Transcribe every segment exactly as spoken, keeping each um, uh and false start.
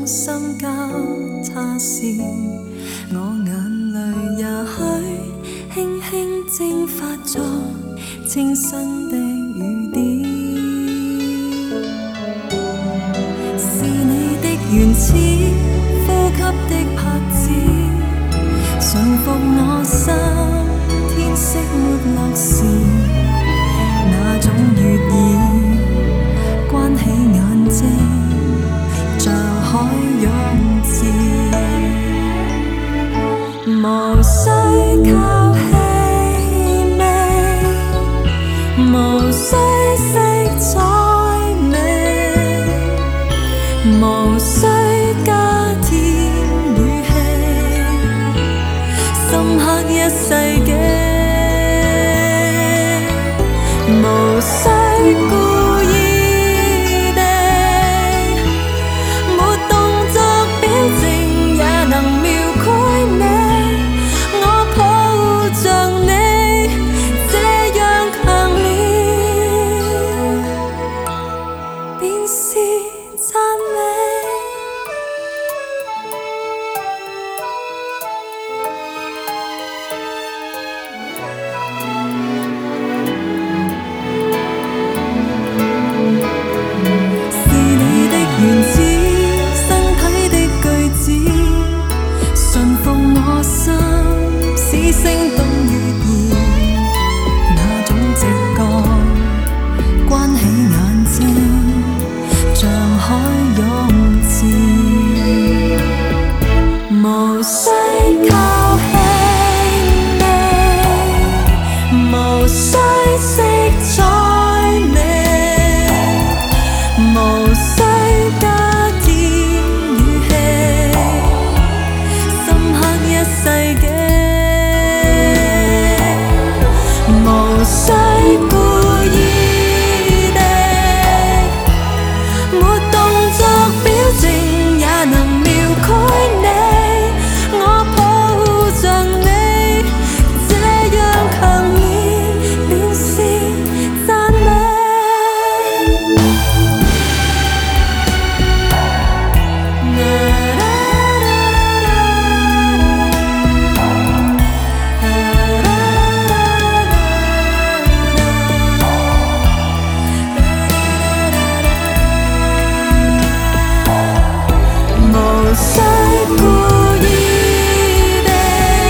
心交叉時，我眼淚也許輕輕蒸發作清新的雨點，是你的原始呼吸的拍子，馴服我心天色沒落時，那種悅意關起眼睛像海湧至，無需靠氣味，無需色彩美，無需加添語氣，深刻一世紀，無需故意地，沒動作表情也能描繪你，我抱着你這樣強烈，便是讚美。使聲動語言，那種直覺關起眼睛像海湧至，無需靠氣味，無需色彩美，無需加添語氣，深刻一世紀，無需故意地，沒動作表情也能描繪你，我抱着你這樣強烈，便是讚美。無需故意地，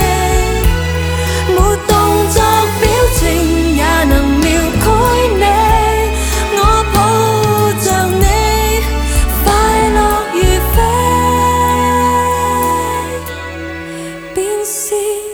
沒動作表情也能描繪你，我抱着你快樂如飛，便是